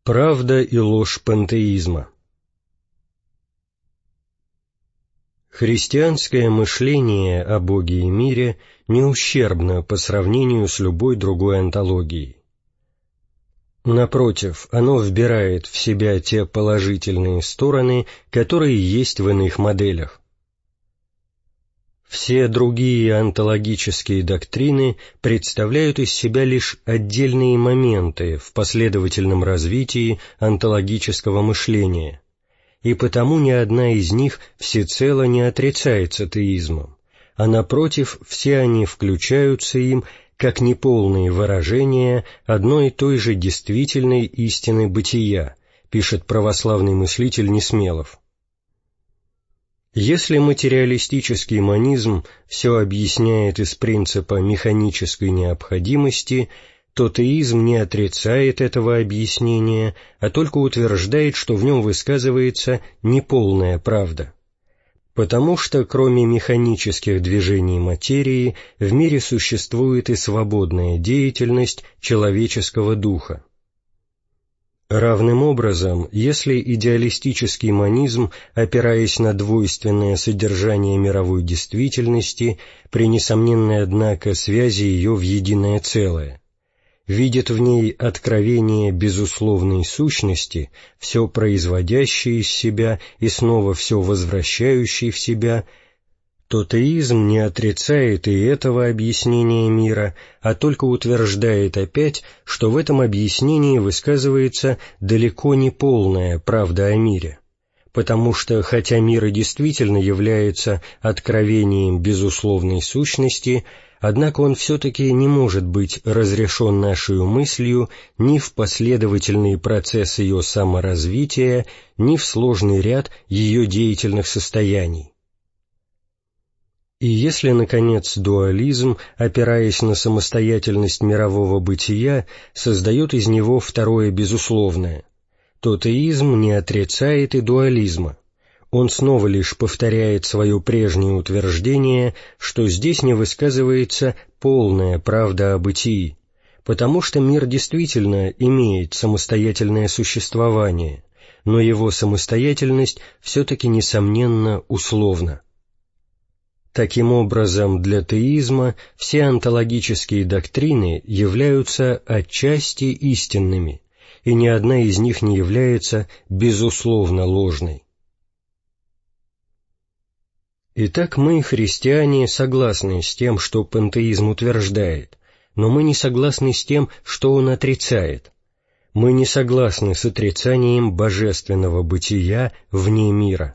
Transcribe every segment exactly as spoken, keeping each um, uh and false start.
Правда и ложь пантеизма. Христианское мышление о Боге и мире не ущербно по сравнению с любой другой онтологией. Напротив, оно вбирает в себя те положительные стороны, которые есть в иных моделях. Все другие онтологические доктрины представляют из себя лишь отдельные моменты в последовательном развитии онтологического мышления, и потому ни одна из них всецело не отрицается теизмом, а напротив, все они включаются им как неполные выражения одной и той же действительной истины бытия, пишет православный мыслитель Несмелов. Если материалистический монизм все объясняет из принципа механической необходимости, то теизм не отрицает этого объяснения, а только утверждает, что в нем высказывается неполная правда. Потому что кроме механических движений материи в мире существует и свободная деятельность человеческого духа. Равным образом, если идеалистический монизм, опираясь на двойственное содержание мировой действительности, при несомненной, однако, связи ее в единое целое, видит в ней откровение безусловной сущности, все производящее из себя и снова все возвращающее в себя, то теизм не отрицает и этого объяснения мира, а только утверждает опять, что в этом объяснении высказывается далеко не полная правда о мире, потому что, хотя мир и действительно является откровением безусловной сущности, однако он все-таки не может быть разрешен нашей мыслью ни в последовательный процесс ее саморазвития, ни в сложный ряд ее деятельных состояний. И если, наконец, дуализм, опираясь на самостоятельность мирового бытия, создает из него второе безусловное, то теизм не отрицает и дуализма. Он снова лишь повторяет свое прежнее утверждение, что здесь не высказывается полная правда о бытии, потому что мир действительно имеет самостоятельное существование, но его самостоятельность все-таки, несомненно, условна. Таким образом, для теизма все онтологические доктрины являются отчасти истинными, и ни одна из них не является безусловно ложной. Итак, мы, христиане, согласны с тем, что пантеизм утверждает, но мы не согласны с тем, что он отрицает. Мы не согласны с отрицанием божественного бытия вне мира.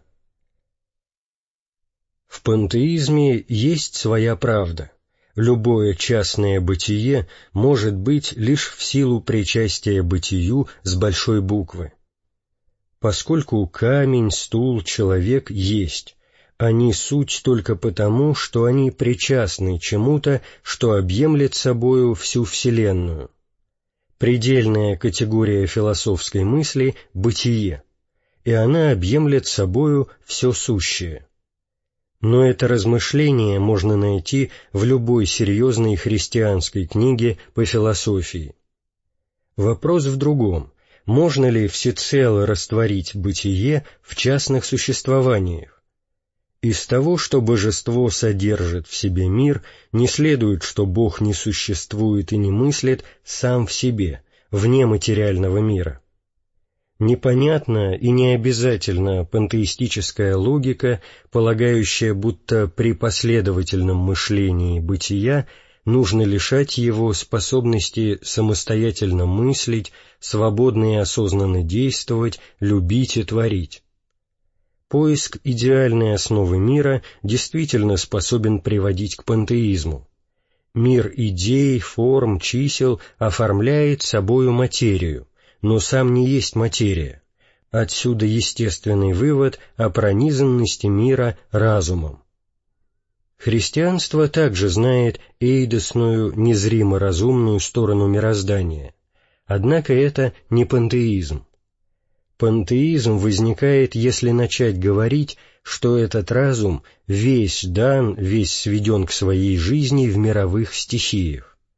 В пантеизме есть своя правда. Любое частное бытие может быть лишь в силу причастия бытию с большой буквы. Поскольку камень, стул, человек есть, они суть только потому, что они причастны чему-то, что объемлет собою всю Вселенную. Предельная категория философской мысли — бытие, и она объемлет собою все сущее. Но это размышление можно найти в любой серьезной христианской книге по философии. Вопрос в другом: можно ли всецело растворить бытие в частных существованиях? Из того, что божество содержит в себе мир, не следует, что Бог не существует и не мыслит сам в себе, вне материального мира. Непонятна и не обязательно пантеистическая логика, полагающая, будто при последовательном мышлении бытия нужно лишать его способности самостоятельно мыслить, свободно и осознанно действовать, любить и творить. Поиск идеальной основы мира действительно способен приводить к пантеизму. Мир идей, форм, чисел оформляет собою материю, но сам не есть материя. Отсюда естественный вывод о пронизанности мира разумом. Христианство также знает эйдосную, незримо-разумную сторону мироздания, однако это не пантеизм. Пантеизм возникает, если начать говорить, что этот разум весь дан, весь сведен к своей жизни в мировых стихиях.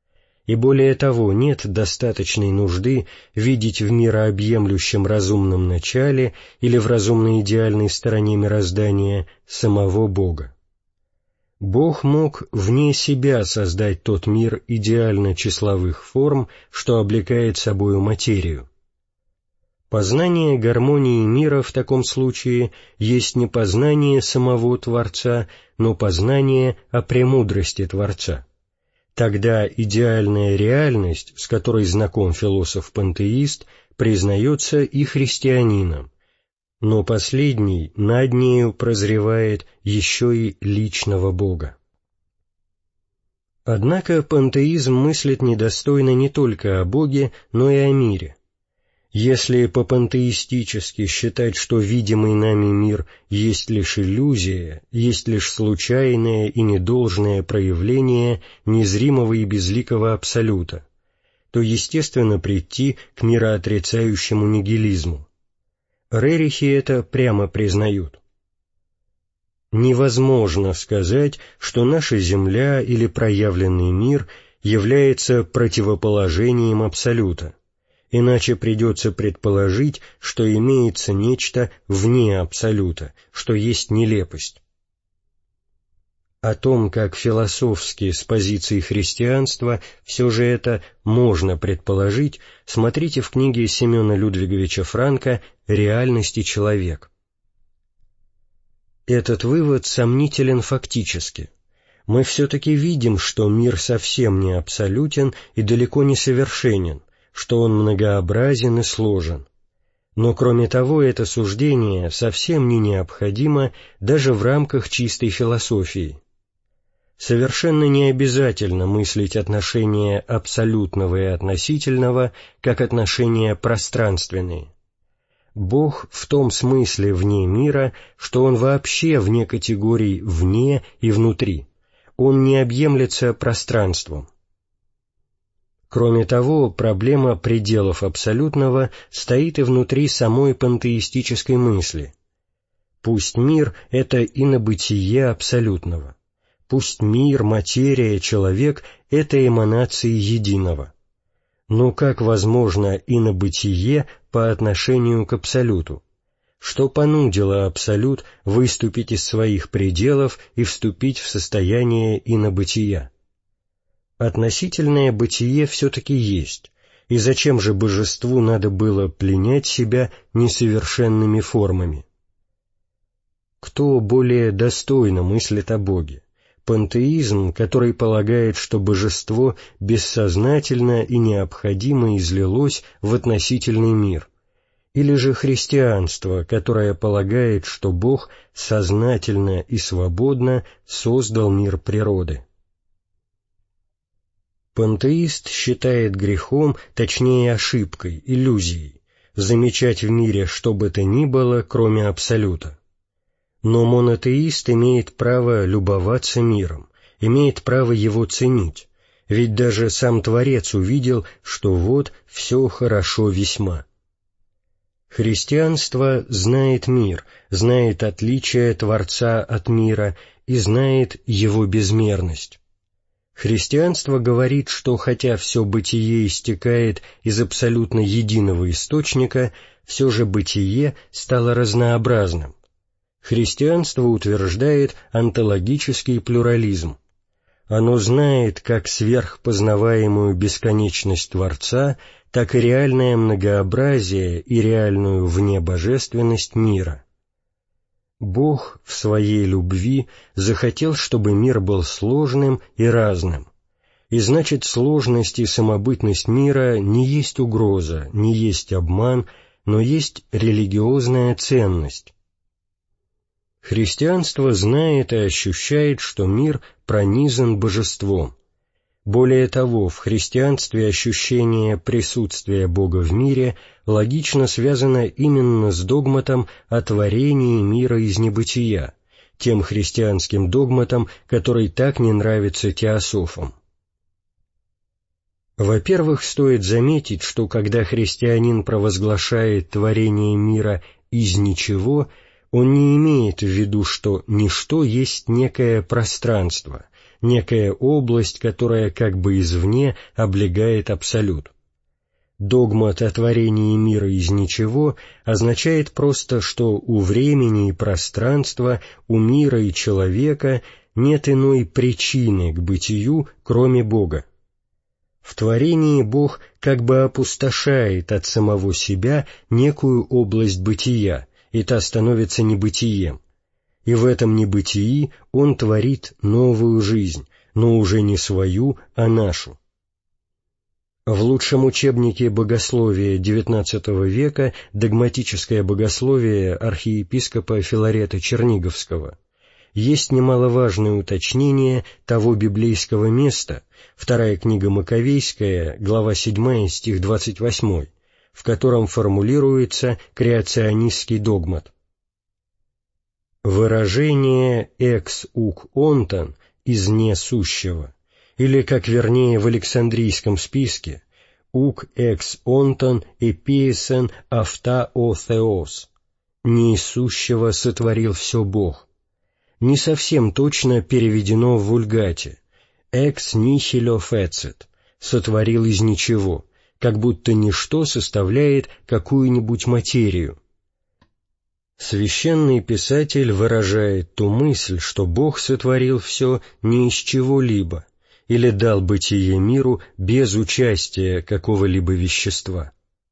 И более того, нет достаточной нужды видеть в мирообъемлющем разумном начале или в разумной идеальной стороне мироздания самого Бога. Бог мог вне себя создать тот мир идеально числовых форм, что облекает собою материю. Познание гармонии мира в таком случае есть не познание самого Творца, но познание о премудрости Творца. Тогда идеальная реальность, с которой знаком философ-пантеист, признается и христианином, но последний над нею прозревает еще и личного Бога. Однако пантеизм мыслит недостойно не только о Боге, но и о мире. Если по-пантеистически считать, что видимый нами мир есть лишь иллюзия, есть лишь случайное и недолжное проявление незримого и безликого абсолюта, то естественно прийти к мироотрицающему нигилизму. Рерихи это прямо признают. Невозможно сказать, что наша Земля или проявленный мир является противоположением абсолюта, иначе придется предположить, что имеется нечто вне абсолюта, что есть нелепость. О том, как философски с позиции христианства все же это можно предположить, смотрите в книге Семена Людвиговича Франка «Реальность и человек». Этот вывод сомнителен фактически. Мы все-таки видим, что мир совсем не абсолютен и далеко не совершенен, что он многообразен и сложен. Но кроме того, это суждение совсем не необходимо даже в рамках чистой философии. Совершенно не обязательно мыслить отношения абсолютного и относительного как отношения пространственные. Бог в том смысле вне мира, что Он вообще вне категорий «вне» и «внутри». Он не объемлется пространством. Кроме того, проблема пределов абсолютного стоит и внутри самой пантеистической мысли. Пусть мир — это инобытие абсолютного. Пусть мир, материя, человек — это эманации единого. Но как возможно инобытие по отношению к абсолюту? Что понудило абсолют выступить из своих пределов и вступить в состояние инобытия? Относительное бытие все-таки есть, и зачем же божеству надо было пленять себя несовершенными формами? Кто более достойно мыслит о Боге? Пантеизм, который полагает, что божество бессознательно и необходимо излилось в относительный мир, или же христианство, которое полагает, что Бог сознательно и свободно создал мир природы. Пантеист считает грехом, точнее ошибкой, иллюзией, замечать в мире что бы то ни было, кроме абсолюта. Но монотеист имеет право любоваться миром, имеет право его ценить, ведь даже сам Творец увидел, что вот все хорошо весьма. Христианство знает мир, знает отличие Творца от мира и знает его безмерность. Христианство говорит, что хотя все бытие истекает из абсолютно единого источника, все же бытие стало разнообразным. Христианство утверждает онтологический плюрализм. Оно знает как сверхпознаваемую бесконечность Творца, так и реальное многообразие и реальную внебожественность мира. Бог в своей любви захотел, чтобы мир был сложным и разным, и значит сложность и самобытность мира не есть угроза, не есть обман, но есть религиозная ценность. Христианство знает и ощущает, что мир пронизан божеством. Более того, в христианстве ощущение присутствия Бога в мире логично связано именно с догматом о творении мира из небытия, тем христианским догматом, который так не нравится теософам. Во-первых, стоит заметить, что когда христианин провозглашает творение мира из ничего, он не имеет в виду, что ничто есть некое пространство, некая область, которая как бы извне облегает абсолют. Догмат о творении мира из ничего означает просто, что у времени и пространства, у мира и человека нет иной причины к бытию, кроме Бога. В творении Бог как бы опустошает от самого себя некую область бытия, и та становится небытием. И в этом небытии Он творит новую жизнь, но уже не свою, а нашу. В лучшем учебнике богословия девятнадцатого века «Догматическое богословие» архиепископа Филарета Черниговского есть немаловажное уточнение того библейского места, вторая книга Маковейская, глава седьмая, стих двадцать восьмой, в котором формулируется креационистский догмат. Выражение «экс ук онтон» из несущего, или, как вернее в Александрийском списке, «ук экс онтон эпиесен авта о θεос» «неисущего сотворил все Бог», не совсем точно переведено в вульгате «экс нихило фецит» «сотворил из ничего», как будто ничто составляет какую-нибудь материю. Священный писатель выражает ту мысль, что Бог сотворил все не из чего-либо, или дал бытие миру без участия какого-либо вещества.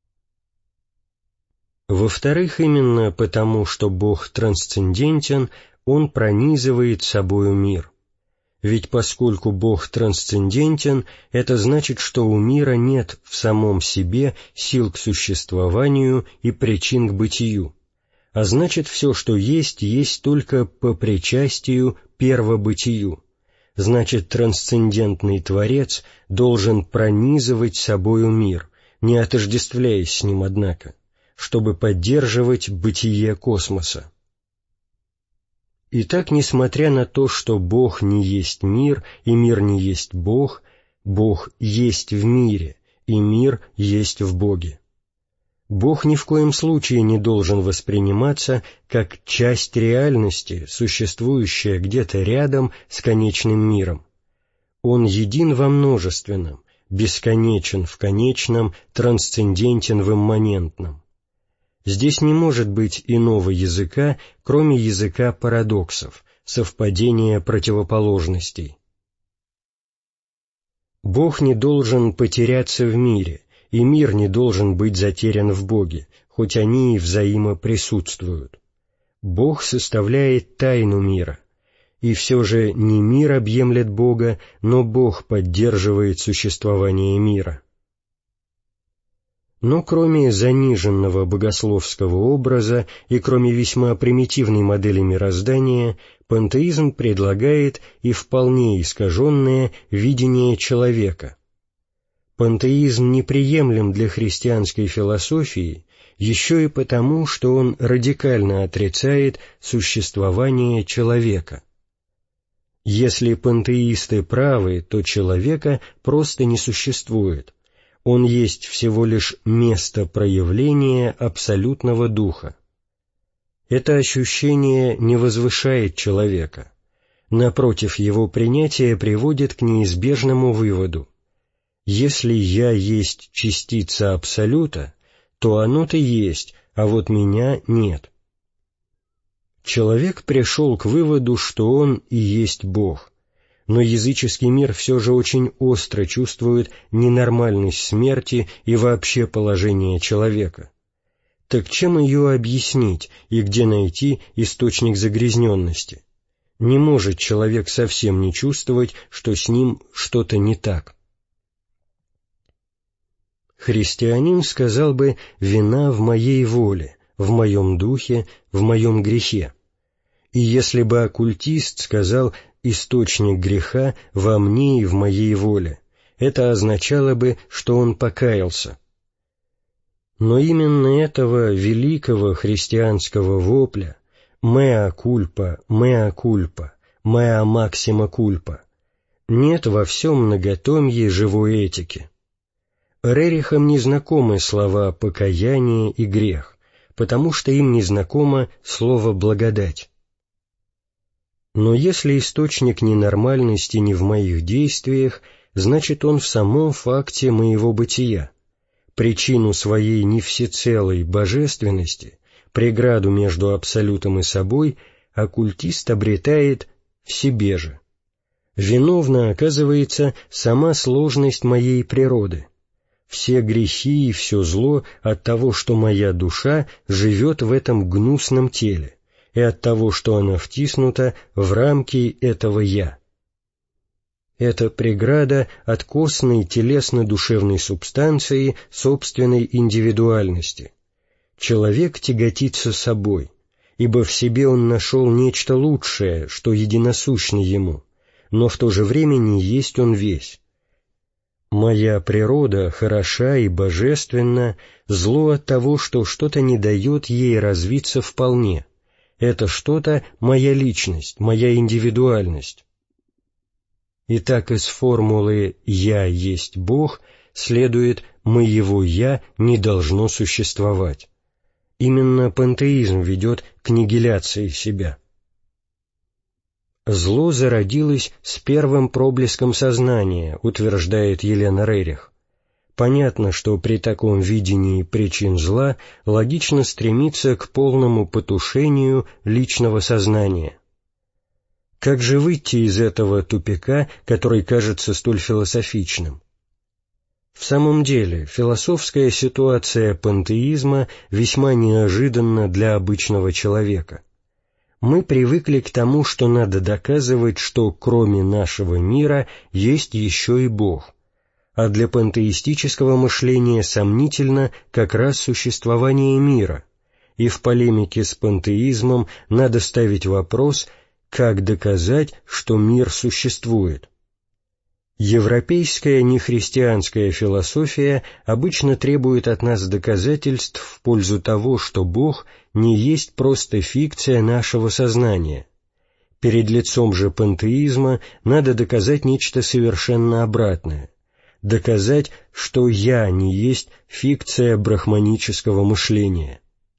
Во-вторых, именно потому, что Бог трансцендентен, Он пронизывает собою мир. Ведь поскольку Бог трансцендентен, это значит, что у мира нет в самом себе сил к существованию и причин к бытию, а значит, все, что есть, есть только по причастию первобытию. Значит, трансцендентный Творец должен пронизывать собою мир, не отождествляясь с ним, однако, чтобы поддерживать бытие космоса. Итак, несмотря на то, что Бог не есть мир, и мир не есть Бог, Бог есть в мире, и мир есть в Боге. Бог ни в коем случае не должен восприниматься как часть реальности, существующая где-то рядом с конечным миром. Он един во множественном, бесконечен в конечном, трансцендентен в имманентном. Здесь не может быть иного языка, кроме языка парадоксов, совпадения противоположностей. Бог не должен потеряться в мире, и мир не должен быть затерян в Боге, хоть они и взаимоприсутствуют. Бог составляет тайну мира, и все же не мир объемлет Бога, но Бог поддерживает существование мира. Но кроме заниженного богословского образа и кроме весьма примитивной модели мироздания, пантеизм предлагает и вполне искаженное видение человека. Пантеизм неприемлем для христианской философии еще и потому, что он радикально отрицает существование человека. Если пантеисты правы, то человека просто не существует. Он есть всего лишь место проявления абсолютного духа. Это ощущение не возвышает человека. Напротив, его принятие приводит к неизбежному выводу. Если я есть частица абсолюта, то оно-то есть, а вот меня нет. Человек пришел к выводу, что он и есть Бог. Но языческий мир все же очень остро чувствует ненормальность смерти и вообще положение человека. Так чем ее объяснить и где найти источник загрязненности? Не может человек совсем не чувствовать, что с ним что-то не так. Христианин сказал бы «вина в моей воле, в моем духе, в моем грехе». И если бы оккультист сказал «источник греха во мне и в моей воле», это означало бы, что он покаялся. Но именно этого великого христианского вопля «mea culpa, mea culpa, mea maxima culpa» нет во всем многотомье живой этики. Рерихам не знакомы слова «покаяние» и «грех», потому что им не знакомо слово «благодать». Но если источник ненормальности не в моих действиях, значит он в самом факте моего бытия. Причину своей не всецелой божественности, преграду между абсолютом и собой, оккультист обретает в себе же. Виновна оказывается сама сложность моей природы. Все грехи и все зло от того, что моя душа живет в этом гнусном теле, и от того, что она втиснута в рамки этого «я». Это преграда от косной телесно-душевной субстанции собственной индивидуальности. Человек тяготится собой, ибо в себе он нашел нечто лучшее, что единосущно ему, но в то же время не есть он весь. Моя природа хороша и божественна, зло от того, что что-то не дает ей развиться вполне. Это что-то моя личность, моя индивидуальность. Итак, из формулы «я есть Бог» следует «моего «я» не должно существовать». Именно пантеизм ведет к нигиляции себя. Зло зародилось с первым проблеском сознания, утверждает Елена Рерих. Понятно, что при таком видении причин зла логично стремиться к полному потушению личного сознания. Как же выйти из этого тупика, который кажется столь философичным? В самом деле, философская ситуация пантеизма весьма неожиданна для обычного человека. Мы привыкли к тому, что надо доказывать, что кроме нашего мира есть еще и Бог, а для пантеистического мышления сомнительно как раз существование мира, и в полемике с пантеизмом надо ставить вопрос, как доказать, что мир существует. Европейская нехристианская философия обычно требует от нас доказательств в пользу того, что Бог не есть просто фикция нашего сознания. Перед лицом же пантеизма надо доказать нечто совершенно обратное. Доказать, что «я» не есть фикция брахманического мышления.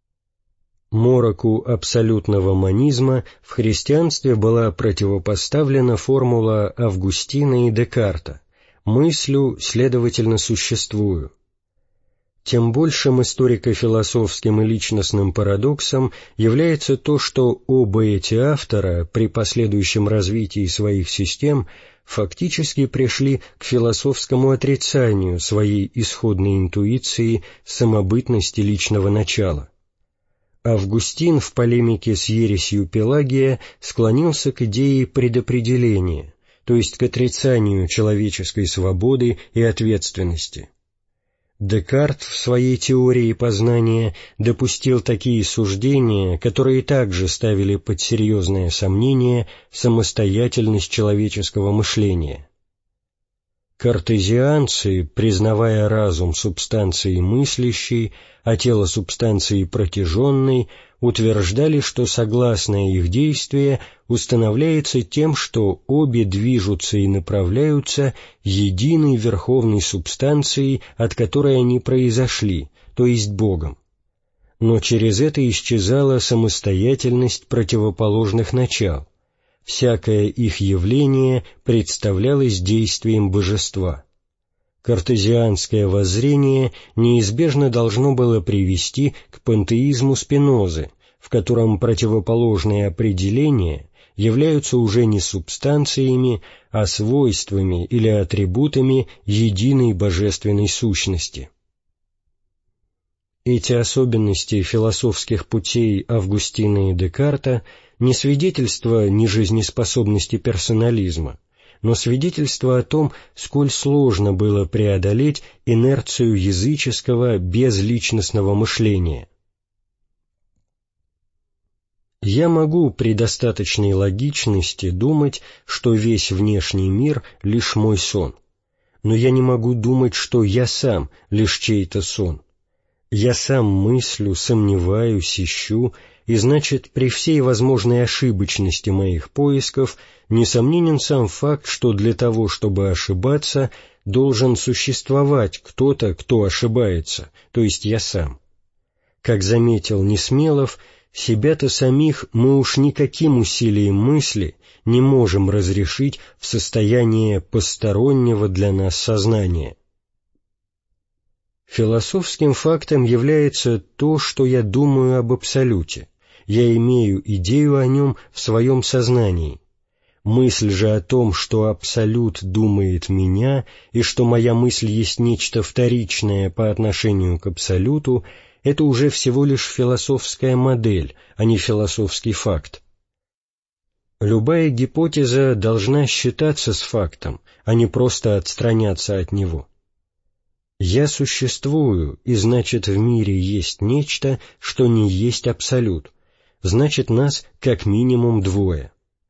Мороку абсолютного монизма в христианстве была противопоставлена формула Августина и Декарта «мыслю, следовательно, существую». Тем большим историко-философским и личностным парадоксом является то, что оба эти автора при последующем развитии своих систем фактически пришли к философскому отрицанию своей исходной интуиции самобытности личного начала. Августин в полемике с ересью Пелагия склонился к идее предопределения, то есть к отрицанию человеческой свободы и ответственности. Декарт в своей теории познания допустил такие суждения, которые также ставили под серьезное сомнение самостоятельность человеческого мышления. Картезианцы, признавая разум субстанцией мыслящей, а тело субстанцией протяженной, утверждали, что согласное их действие устанавливается тем, что обе движутся и направляются единой верховной субстанцией, от которой они произошли, то есть Богом. Но через это исчезала самостоятельность противоположных начал. Всякое их явление представлялось действием божества. Картезианское воззрение неизбежно должно было привести к пантеизму Спинозы, в котором противоположные определения являются уже не субстанциями, а свойствами или атрибутами единой божественной сущности. Эти особенности философских путей Августина и Декарта не свидетельство нежизнеспособности персонализма, но свидетельство о том, сколь сложно было преодолеть инерцию языческого безличностного мышления. Я могу при достаточной логичности думать, что весь внешний мир — лишь мой сон, но я не могу думать, что я сам — лишь чей-то сон. Я сам мыслю, сомневаюсь, ищу, и значит, при всей возможной ошибочности моих поисков несомненен сам факт, что для того, чтобы ошибаться, должен существовать кто-то, кто ошибается, то есть я сам. Как заметил Несмелов, себя-то самих мы уж никаким усилием мысли не можем разрешить в состояние постороннего для нас сознания. Философским фактом является то, что я думаю об Абсолюте, я имею идею о нем в своем сознании. Мысль же о том, что Абсолют думает меня, и что моя мысль есть нечто вторичное по отношению к Абсолюту, это уже всего лишь философская модель, а не философский факт. Любая гипотеза должна считаться с фактом, а не просто отстраняться от него. «Я существую, и значит в мире есть нечто, что не есть Абсолют, значит нас как минимум двое».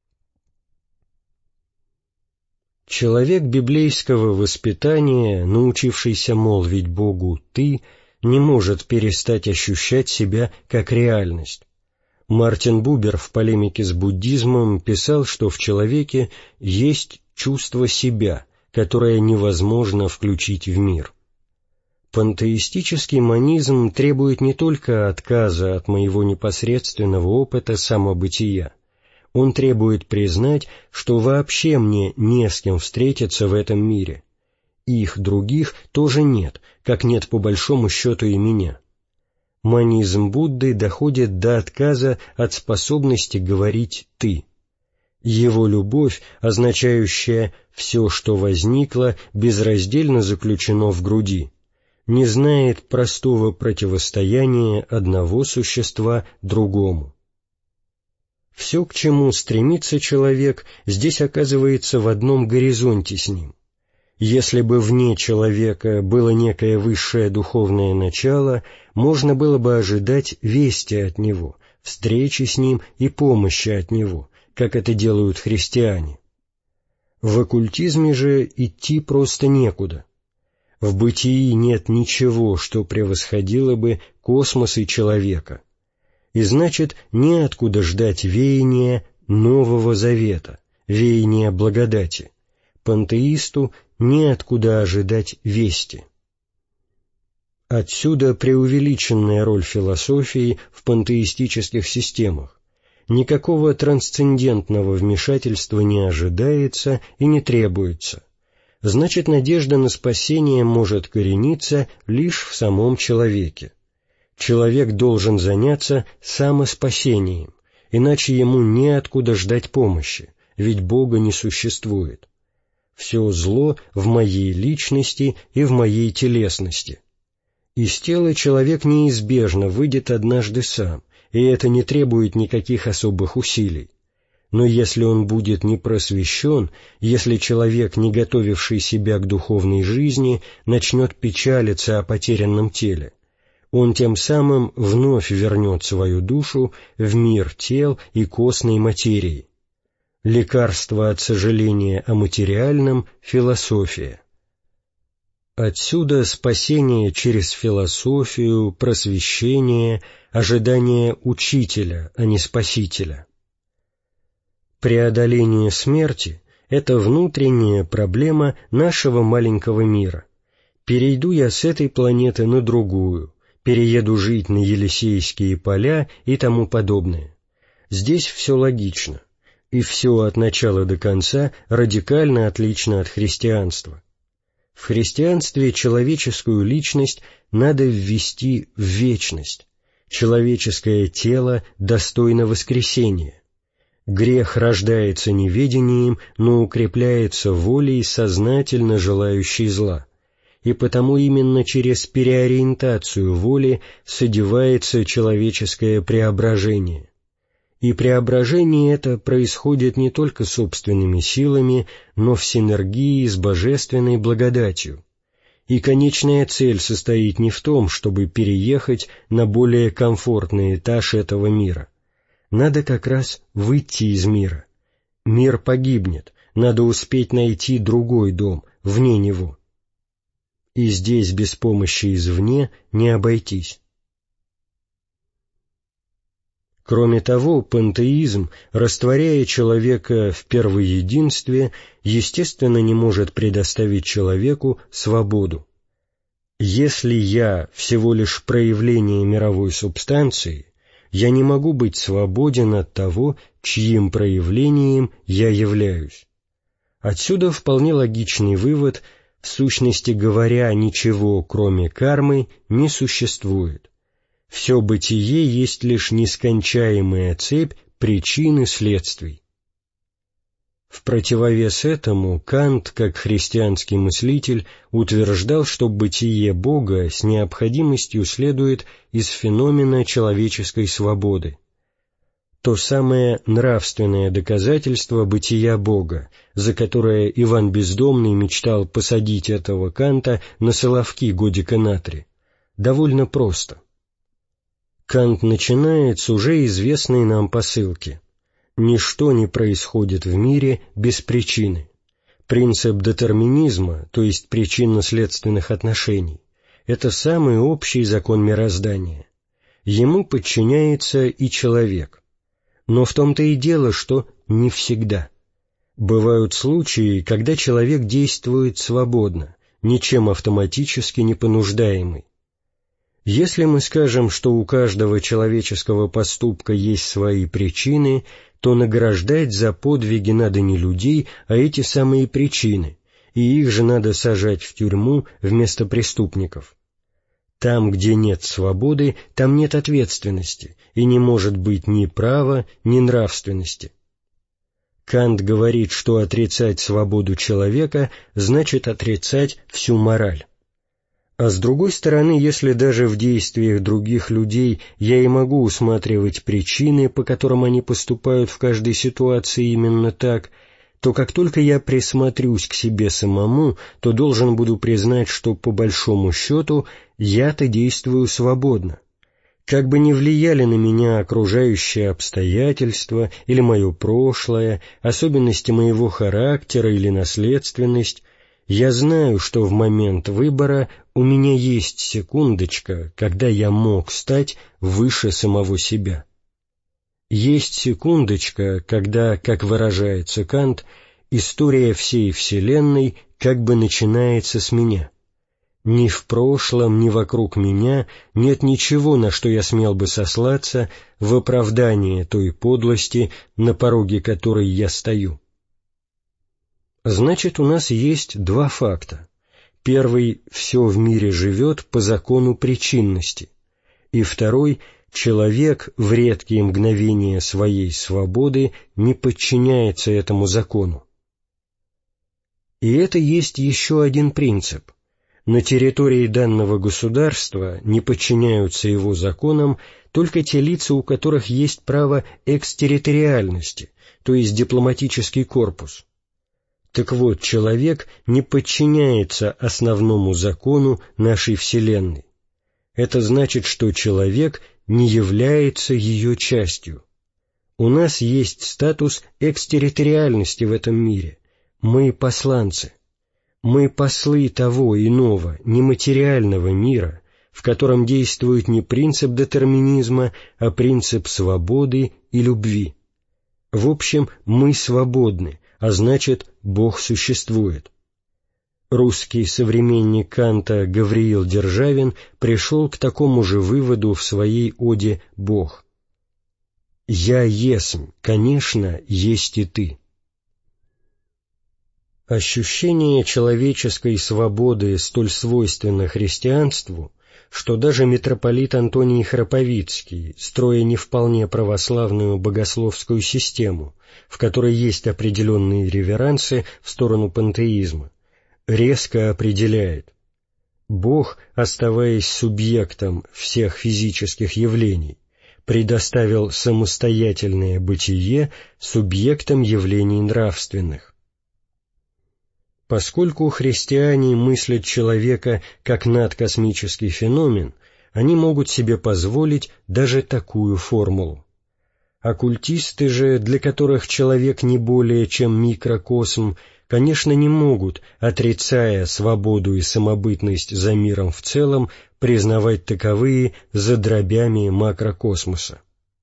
Человек библейского воспитания, научившийся молвить Богу «ты», не может перестать ощущать себя как реальность. Мартин Бубер в полемике с буддизмом писал, что в человеке есть чувство себя, которое невозможно включить в мир. Пантеистический монизм требует не только отказа от моего непосредственного опыта самобытия. Он требует признать, что вообще мне не с кем встретиться в этом мире. Их других тоже нет, как нет по большому счету и меня. Монизм Будды доходит до отказа от способности говорить «ты». Его любовь, означающая «все, что возникло, безраздельно заключено в груди», не знает простого противостояния одного существа другому. Все, к чему стремится человек, здесь оказывается в одном горизонте с ним. Если бы вне человека было некое высшее духовное начало, можно было бы ожидать вести от него, встречи с ним и помощи от него, как это делают христиане. В оккультизме же идти просто некуда. В бытии нет ничего, что превосходило бы космос и человека. И значит, неоткуда ждать веяния Нового Завета, веяния благодати. Пантеисту неоткуда ожидать вести. Отсюда преувеличенная роль философии в пантеистических системах. Никакого трансцендентного вмешательства не ожидается и не требуется. Значит, надежда на спасение может корениться лишь в самом человеке. Человек должен заняться самоспасением, иначе ему неоткуда ждать помощи, ведь Бога не существует. Все зло в моей личности и в моей телесности. Из тела человек неизбежно выйдет однажды сам, и это не требует никаких особых усилий. Но если он будет не просвещен, если человек, не готовивший себя к духовной жизни, начнет печалиться о потерянном теле, он тем самым вновь вернет свою душу в мир тел и костной материи. Лекарство от сожаления о материальном — философия. Отсюда спасение через философию, просвещение, ожидание учителя, а не спасителя. Преодоление смерти — это внутренняя проблема нашего маленького мира. Перейду я с этой планеты на другую, перееду жить на Елисейские поля и тому подобное. Здесь все логично, и все от начала до конца радикально отлично от христианства. В христианстве человеческую личность надо ввести в вечность. Человеческое тело достойно воскресения. Грех рождается неведением, но укрепляется волей, сознательно желающей зла. И потому именно через переориентацию воли содевается человеческое преображение. И преображение это происходит не только собственными силами, но в синергии с божественной благодатью. И конечная цель состоит не в том, чтобы переехать на более комфортный этаж этого мира. Надо как раз выйти из мира. Мир погибнет, надо успеть найти другой дом, вне него. И здесь без помощи извне не обойтись. Кроме того, пантеизм, растворяя человека в первоединстве, естественно не может предоставить человеку свободу. Если «я» всего лишь проявление мировой субстанции, я не могу быть свободен от того, чьим проявлением я являюсь. Отсюда вполне логичный вывод: в сущности говоря, ничего, кроме кармы, не существует. Все бытие есть лишь нескончаемая цепь причин и следствий. В противовес этому Кант, как христианский мыслитель, утверждал, что бытие Бога с необходимостью следует из феномена человеческой свободы. То самое нравственное доказательство бытия Бога, за которое Иван Бездомный мечтал посадить этого Канта на соловки годика на три, довольно просто. Кант начинает с уже известной нам посылки: ничто не происходит в мире без причины. Принцип детерминизма, то есть причинно-следственных отношений, это самый общий закон мироздания. Ему подчиняется и человек. Но в том-то и дело, что не всегда. Бывают случаи, когда человек действует свободно, ничем автоматически не понуждаемый. Если мы скажем, что у каждого человеческого поступка есть свои причины, то награждать за подвиги надо не людей, а эти самые причины, и их же надо сажать в тюрьму вместо преступников. Там, где нет свободы, там нет ответственности, и не может быть ни права, ни нравственности. Кант говорит, что отрицать свободу человека значит отрицать всю мораль. А с другой стороны, если даже в действиях других людей я и могу усматривать причины, по которым они поступают в каждой ситуации именно так, то как только я присмотрюсь к себе самому, то должен буду признать, что по большому счету я-то действую свободно. Как бы ни влияли на меня окружающие обстоятельства или мое прошлое, особенности моего характера или наследственность, я знаю, что в момент выбора у меня есть секундочка, когда я мог стать выше самого себя. Есть секундочка, когда, как выражается Кант, история всей Вселенной как бы начинается с меня. Ни в прошлом, ни вокруг меня нет ничего, на что я смел бы сослаться в оправдание той подлости, на пороге которой я стою. Значит, у нас есть два факта. Первый — все в мире живет по закону причинности, и второй — человек в редкие мгновения своей свободы не подчиняется этому закону. И это есть еще один принцип. На территории данного государства не подчиняются его законам только те лица, у которых есть право экстерриториальности, то есть дипломатический корпус. Так вот, человек не подчиняется основному закону нашей Вселенной. Это значит, что человек не является ее частью. У нас есть статус экстерриториальности в этом мире. Мы посланцы. Мы послы того иного, нематериального мира, в котором действует не принцип детерминизма, а принцип свободы и любви. В общем, мы свободны, а значит, Бог существует. Русский современник Канта Гавриил Державин пришел к такому же выводу в своей оде «Бог». «Я есмь, конечно, есть и ты». Ощущение человеческой свободы столь свойственно христианству, что даже митрополит Антоний Храповицкий, строя не вполне православную богословскую систему, в которой есть определенные реверансы в сторону пантеизма, резко определяет: Бог, оставаясь субъектом всех физических явлений, предоставил самостоятельное бытие субъектам явлений нравственных. Поскольку христиане мыслят человека как надкосмический феномен, они могут себе позволить даже такую формулу. Оккультисты же, для которых человек не более чем микрокосм, конечно, не могут, отрицая свободу и самобытность за миром в целом, признавать таковые за дробями макрокосмоса.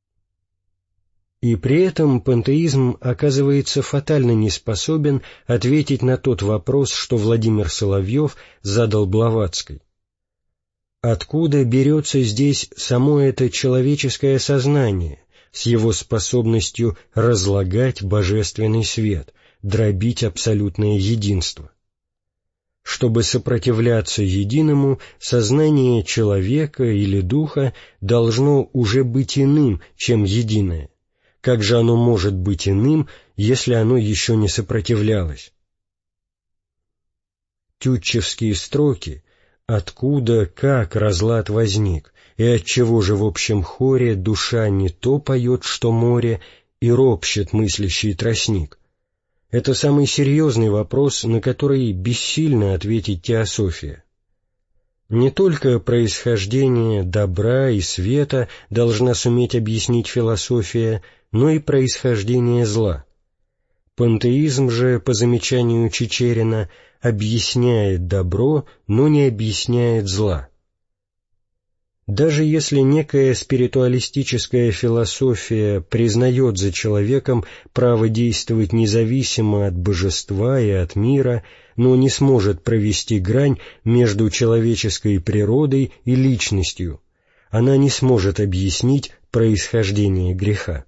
И при этом пантеизм оказывается фатально не способен ответить на тот вопрос, что Владимир Соловьев задал Блаватской. Откуда берется здесь само это человеческое сознание с его способностью разлагать божественный свет, дробить абсолютное единство? Чтобы сопротивляться единому, сознание человека или духа должно уже быть иным, чем единое. Как же оно может быть иным, если оно еще не сопротивлялось? Тютчевские строки «Откуда, как разлад возник, и отчего же в общем хоре душа не то поет, что море, и ропщет мыслящий тростник?» Это самый серьезный вопрос, на который бессильно ответить теософия. Не только происхождение добра и света должна суметь объяснить философия, но и происхождение зла. Пантеизм же, по замечанию Чичерина, объясняет добро, но не объясняет зла. Даже если некая спиритуалистическая философия признает за человеком право действовать независимо от божества и от мира, но не сможет провести грань между человеческой природой и личностью, она не сможет объяснить происхождение греха.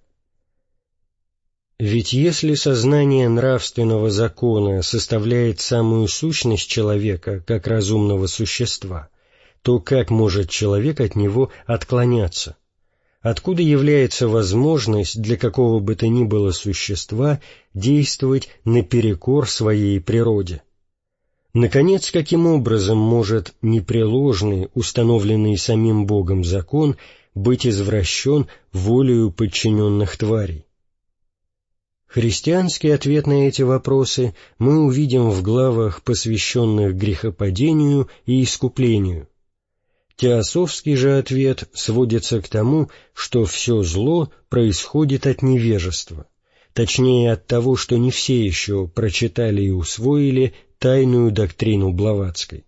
Ведь если сознание нравственного закона составляет самую сущность человека как разумного существа, то как может человек от него отклоняться? Откуда является возможность для какого бы то ни было существа действовать наперекор своей природе? Наконец, каким образом может непреложный, установленный самим Богом закон быть извращен волею подчиненных тварей? Христианский ответ на эти вопросы мы увидим в главах, посвященных грехопадению и искуплению. Теософский же ответ сводится к тому, что все зло происходит от невежества, точнее от того, что не все еще прочитали и усвоили тайную доктрину Блаватской.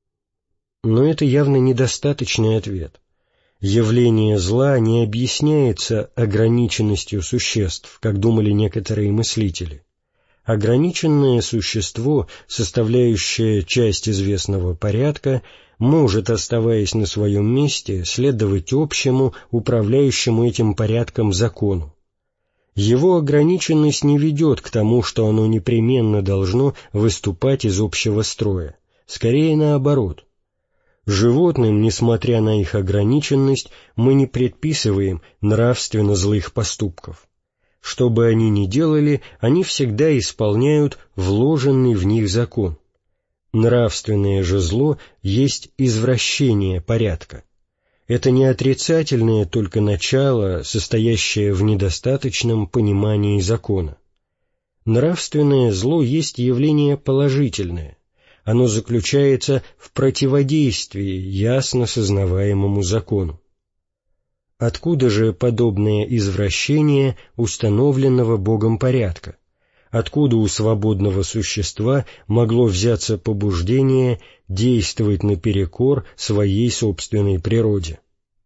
Но это явно недостаточный ответ. Явление зла не объясняется ограниченностью существ, как думали некоторые мыслители. Ограниченное существо, составляющее часть известного порядка, может, оставаясь на своем месте, следовать общему, управляющему этим порядком закону. Его ограниченность не ведет к тому, что оно непременно должно выступать из общего строя, скорее наоборот. Животным, несмотря на их ограниченность, мы не предписываем нравственно злых поступков. Что бы они ни делали, они всегда исполняют вложенный в них закон. Нравственное же зло есть извращение порядка. Это не отрицательное только начало, состоящее в недостаточном понимании закона. Нравственное зло есть явление положительное. Оно заключается в противодействии ясно сознаваемому закону. Откуда же подобное извращение установленного Богом порядка? Откуда у свободного существа могло взяться побуждение действовать наперекор своей собственной природе?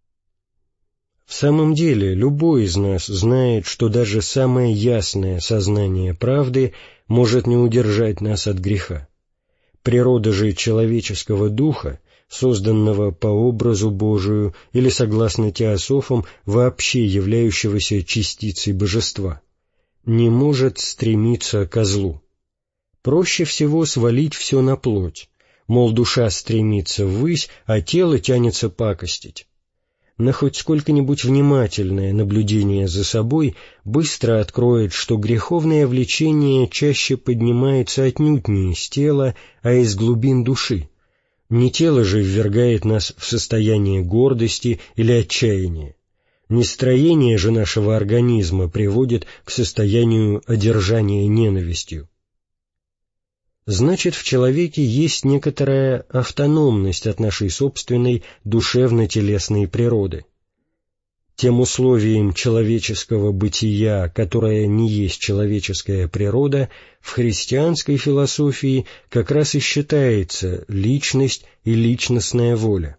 В самом деле, любой из нас знает, что даже самое ясное сознание правды может не удержать нас от греха. Природа же человеческого духа, созданного по образу Божию или, согласно теософам, вообще являющегося частицей божества, не может стремиться ко злу. Проще всего свалить все на плоть, мол, душа стремится ввысь, а тело тянется пакостить. Но хоть сколько-нибудь внимательное наблюдение за собой быстро откроет, что греховное влечение чаще поднимается отнюдь не из тела, а из глубин души. Не тело же ввергает нас в состояние гордости или отчаяния. Не строение же нашего организма приводит к состоянию одержания ненавистью. Значит, в человеке есть некоторая автономность от нашей собственной душевно-телесной природы. Тем условием человеческого бытия, которое не есть человеческая природа, в христианской философии как раз и считается личность и личностная воля.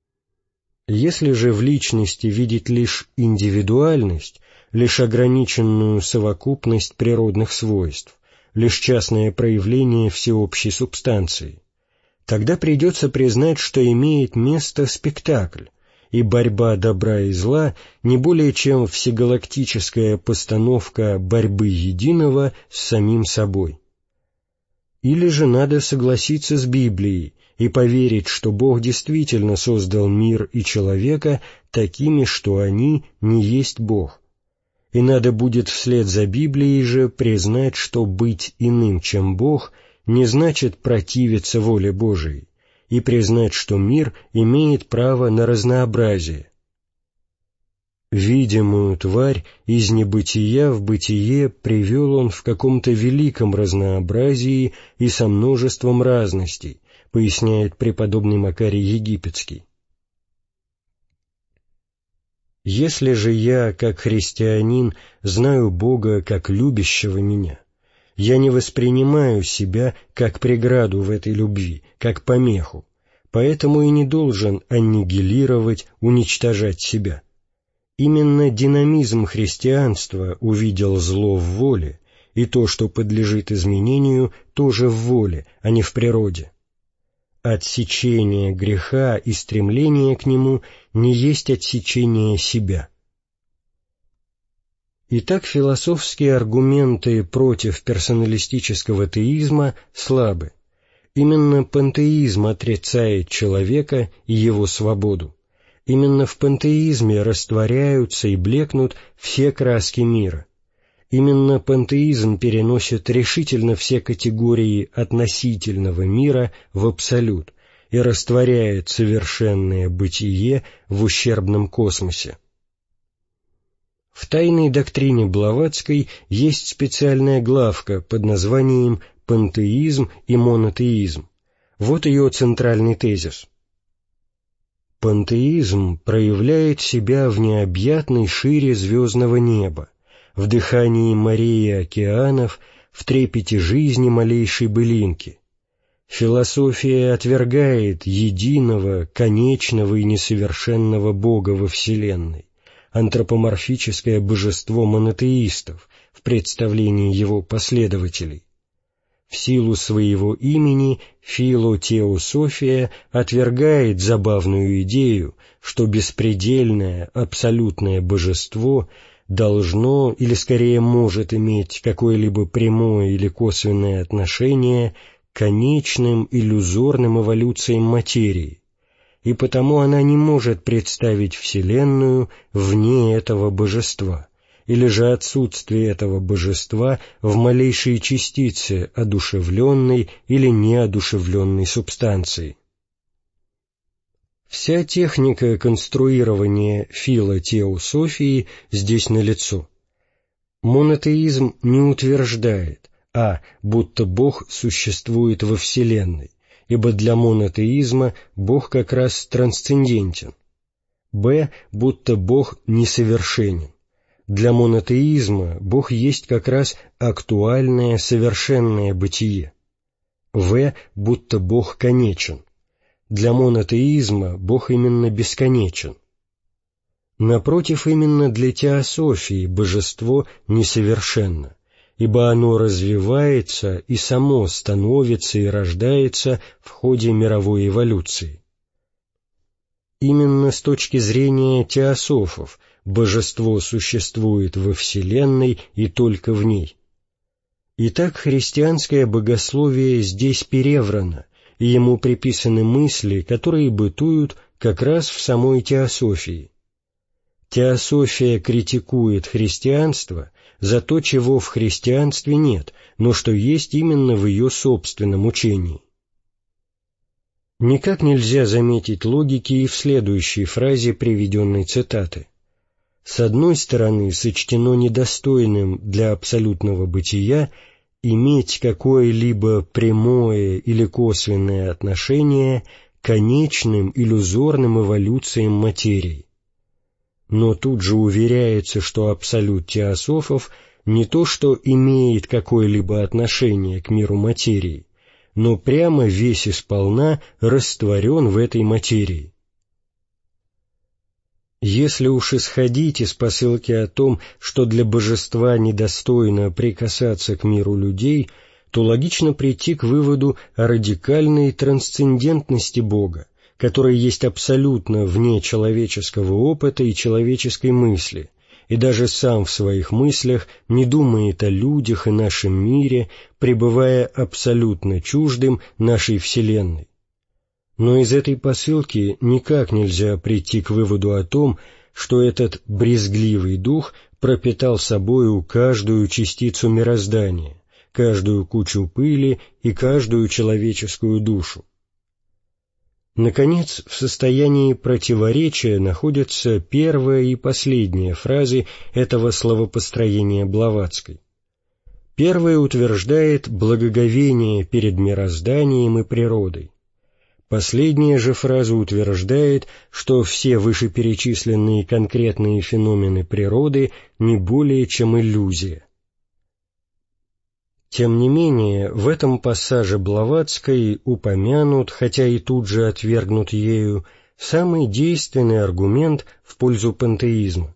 Если же в личности видеть лишь индивидуальность, лишь ограниченную совокупность природных свойств, лишь частное проявление всеобщей субстанции, тогда придется признать, что имеет место спектакль, и борьба добра и зла не более чем всегалактическая постановка борьбы единого с самим собой. Или же надо согласиться с Библией и поверить, что Бог действительно создал мир и человека такими, что они не есть Бог. И надо будет вслед за Библией же признать, что быть иным, чем Бог, не значит противиться воле Божией, и признать, что мир имеет право на разнообразие. Видимую тварь из небытия в бытие привел он в каком-то великом разнообразии и со множеством разностей, поясняет преподобный Макарий Египетский. Если же я, как христианин, знаю Бога как любящего меня, я не воспринимаю себя как преграду в этой любви, как помеху, поэтому и не должен аннигилировать, уничтожать себя. Именно динамизм христианства увидел зло в воле, и то, что подлежит изменению, тоже в воле, а не в природе. Отсечение греха и стремление к нему не есть отсечение себя. Итак, философские аргументы против персоналистического теизма слабы. Именно пантеизм отрицает человека и его свободу. Именно в пантеизме растворяются и блекнут все краски мира. Именно пантеизм переносит решительно все категории относительного мира в абсолют и растворяет совершенное бытие в ущербном космосе. В тайной доктрине Блаватской есть специальная главка под названием «Пантеизм и монотеизм». Вот ее центральный тезис. Пантеизм проявляет себя в необъятной шире звездного неба, в дыхании морей и океанов, в трепете жизни малейшей былинки. Философия отвергает единого, конечного и несовершенного Бога во Вселенной, антропоморфическое божество монотеистов в представлении его последователей. В силу своего имени филотеософия отвергает забавную идею, что беспредельное, абсолютное божество должно или скорее может иметь какое-либо прямое или косвенное отношение к конечным иллюзорным эволюциям материи, и потому она не может представить Вселенную вне этого божества, или же отсутствие этого божества в малейшей частице одушевленной или неодушевленной субстанции. Вся техника конструирования филотеософии здесь налицо. Монотеизм не утверждает, а, будто Бог существует во Вселенной, ибо для монотеизма Бог как раз трансцендентен, б, будто Бог несовершенен. Для монотеизма Бог есть как раз актуальное совершенное бытие, в, будто Бог конечен. Для монотеизма Бог именно бесконечен. Напротив, именно для теософии божество несовершенно, ибо оно развивается и само становится и рождается в ходе мировой эволюции. Именно с точки зрения теософов божество существует во Вселенной и только в ней. Итак, христианское богословие здесь переврано, и ему приписаны мысли, которые бытуют как раз в самой теософии. Теософия критикует христианство за то, чего в христианстве нет, но что есть именно в ее собственном учении. Никак нельзя заметить логики и в следующей фразе приведенной цитаты. С одной стороны, сочтено недостойным для абсолютного бытия иметь какое-либо прямое или косвенное отношение к конечным иллюзорным эволюциям материи. Но тут же уверяется, что абсолют теософов не то что имеет какое-либо отношение к миру материи, но прямо весь и сполна растворен в этой материи. Если уж исходить из посылки о том, что для божества недостойно прикасаться к миру людей, то логично прийти к выводу о радикальной трансцендентности Бога, который есть абсолютно вне человеческого опыта и человеческой мысли, и даже сам в своих мыслях не думает о людях и нашем мире, пребывая абсолютно чуждым нашей Вселенной. Но из этой посылки никак нельзя прийти к выводу о том, что этот брезгливый дух пропитал собою каждую частицу мироздания, каждую кучу пыли и каждую человеческую душу. Наконец, в состоянии противоречия находятся первая и последняя фразы этого словопостроения Блаватской. Первая утверждает благоговение перед мирозданием и природой. Последняя же фраза утверждает, что все вышеперечисленные конкретные феномены природы не более чем иллюзия. Тем не менее, в этом пассаже Блаватской упомянут, хотя и тут же отвергнут ею, самый действенный аргумент в пользу пантеизма.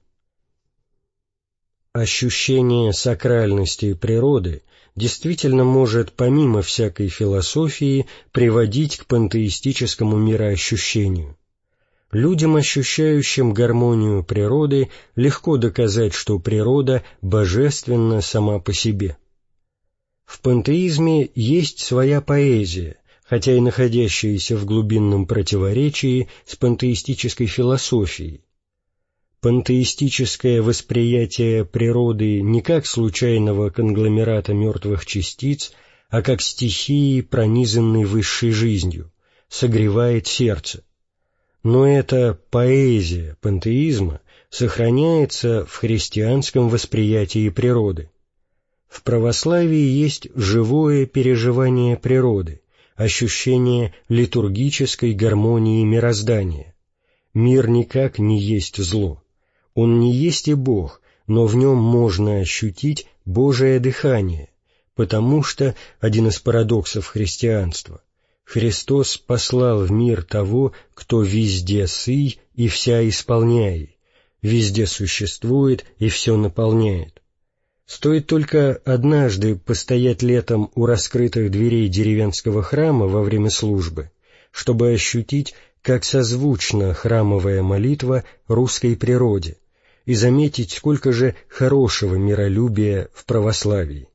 Ощущение сакральности природы действительно может, помимо всякой философии, приводить к пантеистическому мироощущению. Людям, ощущающим гармонию природы, легко доказать, что природа божественна сама по себе. В пантеизме есть своя поэзия, хотя и находящаяся в глубинном противоречии с пантеистической философией. Пантеистическое восприятие природы не как случайного конгломерата мертвых частиц, а как стихии, пронизанной высшей жизнью, согревает сердце. Но эта поэзия пантеизма сохраняется в христианском восприятии природы. В православии есть живое переживание природы, ощущение литургической гармонии мироздания. Мир никак не есть зло. Он не есть и Бог, но в нем можно ощутить Божие дыхание, потому что, один из парадоксов христианства, Христос послал в мир того, кто везде сый и вся исполняет, везде существует и все наполняет. Стоит только однажды постоять летом у раскрытых дверей деревенского храма во время службы, чтобы ощутить, как созвучна храмовая молитва русской природе, и заметить, сколько же хорошего миролюбия в православии.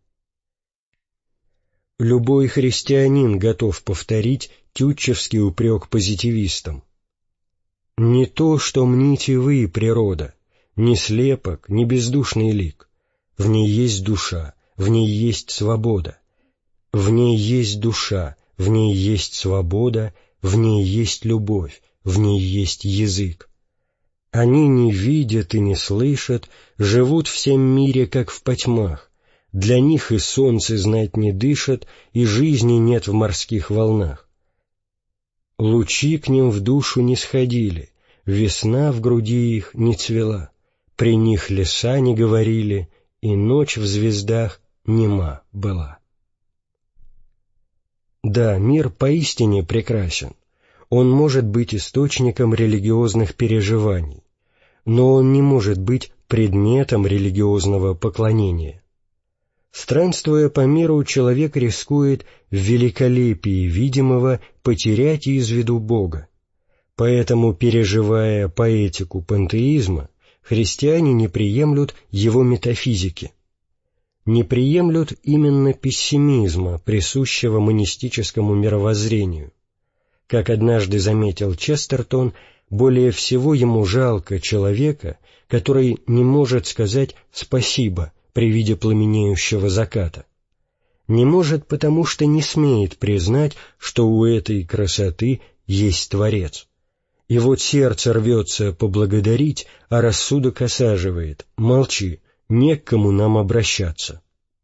Любой христианин готов повторить тютчевский упрек позитивистам. «Не то, что мните вы, природа, ни слепок, ни бездушный лик. В ней есть душа, в ней есть свобода. В ней есть душа, в ней есть свобода, в ней есть любовь, в ней есть язык. Они не видят и не слышат, живут в всем мире, как в потьмах. Для них и солнце знать не дышит, и жизни нет в морских волнах. Лучи к ним в душу не сходили, весна в груди их не цвела, при них леса не говорили, и ночь в звездах нема была». Да, мир поистине прекрасен. Он может быть источником религиозных переживаний, но он не может быть предметом религиозного поклонения. Странствуя по миру, человек рискует в великолепии видимого потерять из виду Бога. Поэтому, переживая поэтику пантеизма, христиане не приемлют его метафизики, не приемлют именно пессимизма, присущего монистическому мировоззрению. Как однажды заметил Честертон, более всего ему жалко человека, который не может сказать «спасибо» при виде пламенеющего заката. Не может, потому что не смеет признать, что у этой красоты есть Творец. И вот сердце рвется поблагодарить, а рассудок осаживает: молчи, не к кому нам обращаться.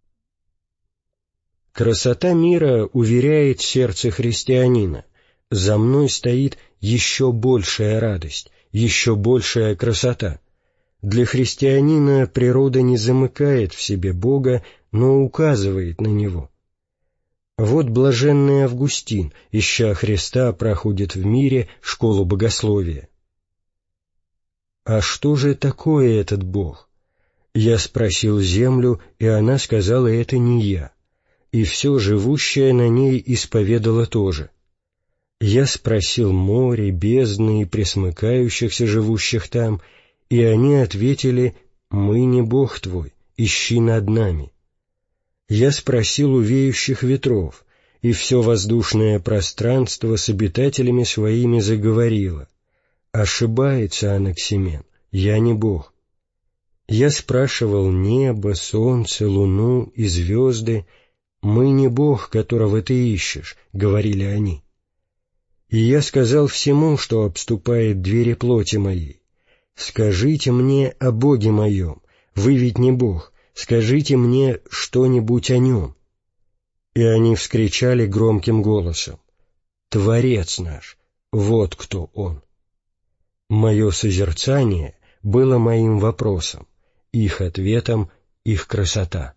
Красота мира уверяет сердце христианина: за мной стоит еще большая радость, еще большая красота. Для христианина природа не замыкает в себе Бога, но указывает на Него. Вот блаженный Августин, ища Христа, проходит в мире школу богословия. «А что же такое этот Бог? Я спросил землю, и она сказала: это не я. и все живущее на ней исповедало тоже. Я спросил море, бездны и пресмыкающихся живущих там, и они ответили: «Мы не Бог твой, ищи над нами». Я спросил у веющих ветров, и все воздушное пространство с обитателями своими заговорило: «Ошибается Анаксимен, я не Бог». Я спрашивал небо, солнце, луну и звезды: «Мы не Бог, которого ты ищешь», — говорили они. И я сказал всему, что обступает двери плоти моей: «Скажите мне о Боге моем, вы ведь не Бог, скажите мне что-нибудь о Нем». И они вскричали громким голосом: «Творец наш, вот кто Он». Мое созерцание было моим вопросом, их ответом — их красота.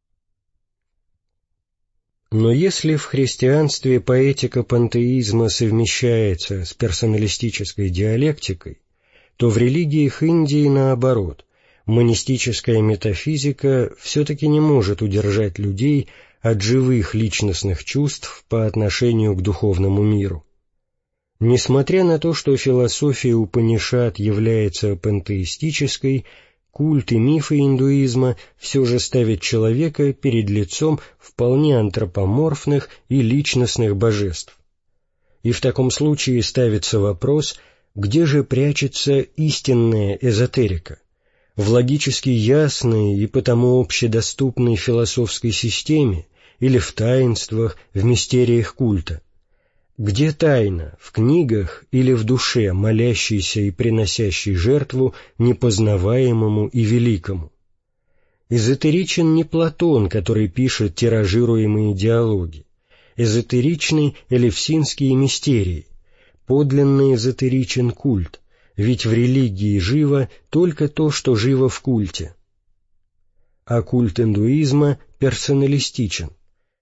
Но если в христианстве поэтика пантеизма совмещается с персоналистической диалектикой, то в религиях Индии наоборот, монистическая метафизика все-таки не может удержать людей от живых личностных чувств по отношению к духовному миру. Несмотря на то, что философия Упанишад является пантеистической, культ и мифы индуизма все же ставят человека перед лицом вполне антропоморфных и личностных божеств. И в таком случае ставится вопрос, где же прячется истинная эзотерика? В логически ясной и потому общедоступной философской системе или в таинствах, в мистериях культа? Где тайна, в книгах или в душе, молящейся и приносящей жертву непознаваемому и великому? Эзотеричен не Платон, который пишет тиражируемые диалоги. Эзотеричны элевсинские мистерии. Подлинно эзотеричен культ, ведь в религии живо только то, что живо в культе. А культ индуизма персоналистичен.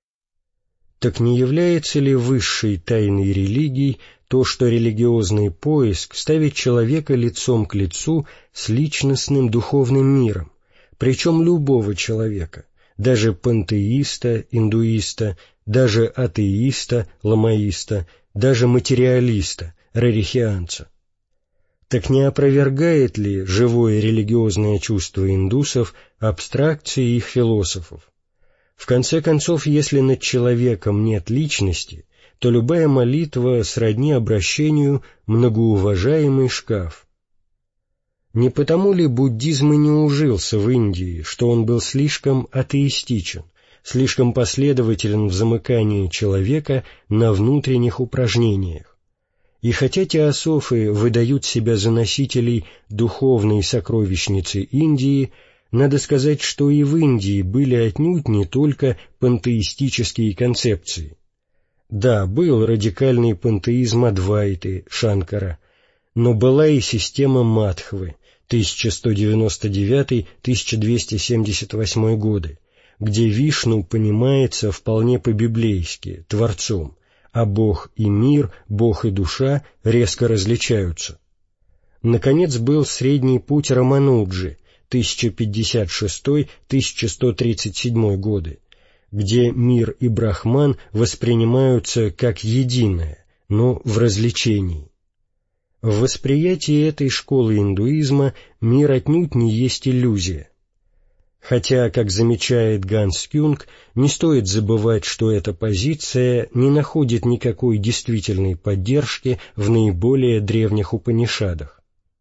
Так не является ли высшей тайной религии то, что религиозный поиск ставит человека лицом к лицу с личностным духовным миром, причем любого человека, даже пантеиста, индуиста, даже атеиста, ламаиста, даже материалиста, рерихианца? Так не опровергает ли живое религиозное чувство индусов абстракции их философов? В конце концов, если над человеком нет личности, то любая молитва сродни обращению «многоуважаемый шкаф». Не потому ли буддизм и не ужился в Индии, что он был слишком атеистичен, слишком последователен в замыкании человека на внутренних упражнениях? И хотя теософы выдают себя за носителей духовной сокровищницы Индии, надо сказать, что и в Индии были отнюдь не только пантеистические концепции. Да, был радикальный пантеизм Адвайты, Шанкара, но была и система Мадхвы, тысяча сто девяносто девятый — тысяча двести семьдесят восьмой годы, где Вишну понимается вполне по-библейски, Творцом, а Бог и мир, Бог и душа резко различаются. Наконец, был средний путь Рамануджи, тысяча пятьдесят шестой — тысяча сто тридцать седьмой годы, где мир и Брахман воспринимаются как единое, но в развлечении. В восприятии этой школы индуизма мир отнюдь не есть иллюзия. Хотя, как замечает Ганс Кюнг, не стоит забывать, что эта позиция не находит никакой действительной поддержки в наиболее древних Упанишадах.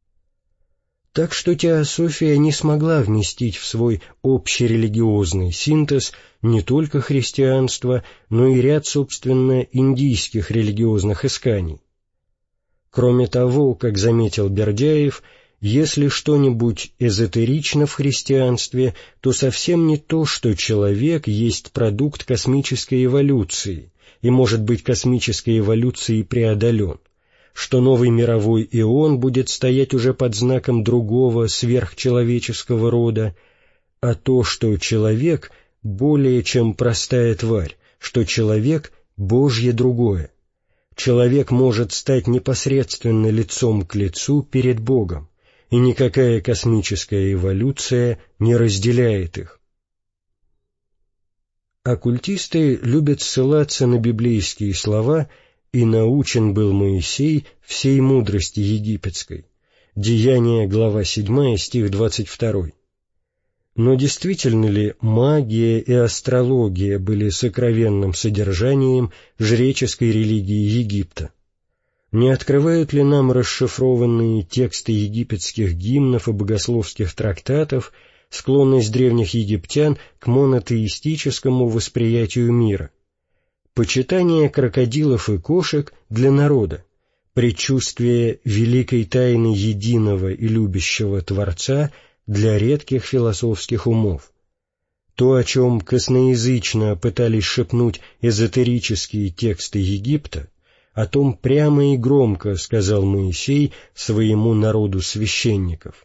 Так что теософия не смогла вместить в свой общерелигиозный синтез не только христианство, но и ряд, собственно, индийских религиозных исканий. Кроме того, как заметил Бердяев, если что-нибудь эзотерично в христианстве, то совсем не то, что человек есть продукт космической эволюции и может быть космической эволюцией преодолен, что новый мировой эон будет стоять уже под знаком другого сверхчеловеческого рода, а то, что человек более чем простая тварь, что человек — Божье другое. Человек может стать непосредственно лицом к лицу перед Богом, и никакая космическая эволюция не разделяет их. Оккультисты любят ссылаться на библейские слова «И научен был Моисей всей мудрости египетской». Деяния, глава седьмая, стих двадцать второй. Но действительно ли магия и астрология были сокровенным содержанием жреческой религии Египта? Не открывают ли нам расшифрованные тексты египетских гимнов и богословских трактатов склонность древних египтян к монотеистическому восприятию мира? Почитание крокодилов и кошек для народа, предчувствие великой тайны единого и любящего Творца для редких философских умов. То, о чем косноязычно пытались шепнуть эзотерические тексты Египта, о том прямо и громко сказал Моисей своему народу священников.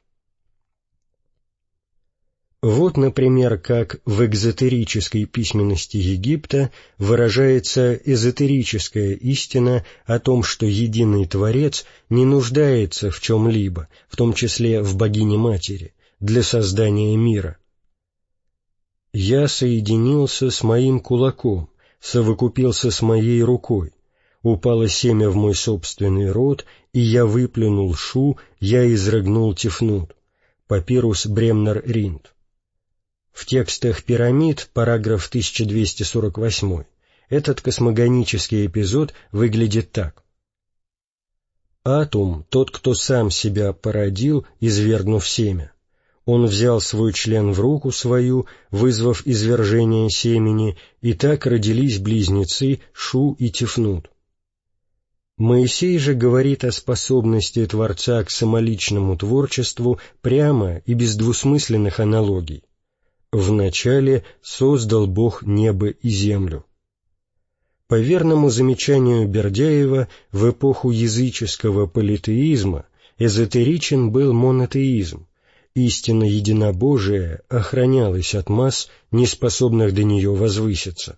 Вот, например, как в экзотерической письменности Египта выражается эзотерическая истина о том, что единый Творец не нуждается в чем-либо, в том числе в Богине-Матери, для создания мира. «Я соединился с моим кулаком, совокупился с моей рукой, упало семя в мой собственный рот, и я выплюнул шу, я изрыгнул тифнут». Папирус Бремнер-Ринд. В текстах «Пирамид», параграф тысяча двести сорок восемь, этот космогонический эпизод выглядит так. «Атум — тот, кто сам себя породил, извергнув семя. Он взял свой член в руку свою, вызвав извержение семени, и так родились близнецы Шу и Тифнут». Моисей же говорит о способности Творца к самоличному творчеству прямо и без двусмысленных аналогий. «Вначале создал Бог небо и землю». По верному замечанию Бердяева, в эпоху языческого политеизма эзотеричен был монотеизм, истина единобожия охранялась от масс, неспособных до нее возвыситься.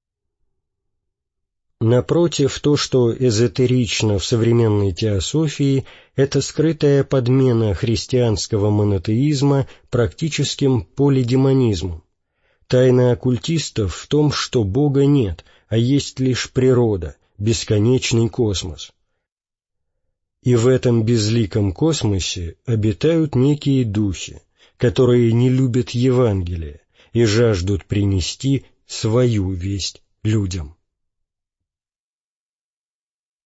Напротив, то, что эзотерично в современной теософии, это скрытая подмена христианского монотеизма практическим полидемонизмом. Тайна оккультистов в том, что Бога нет, а есть лишь природа, бесконечный космос. И в этом безликом космосе обитают некие духи, которые не любят Евангелие и жаждут принести свою весть людям.